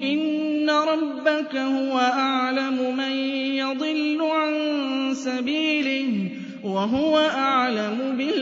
إِنَّ رَبَّكَ هُوَ أَعْلَمُ مَن يَضِلُّ عَن سَبِيلِهِ وَهُوَ أَعْلَمُ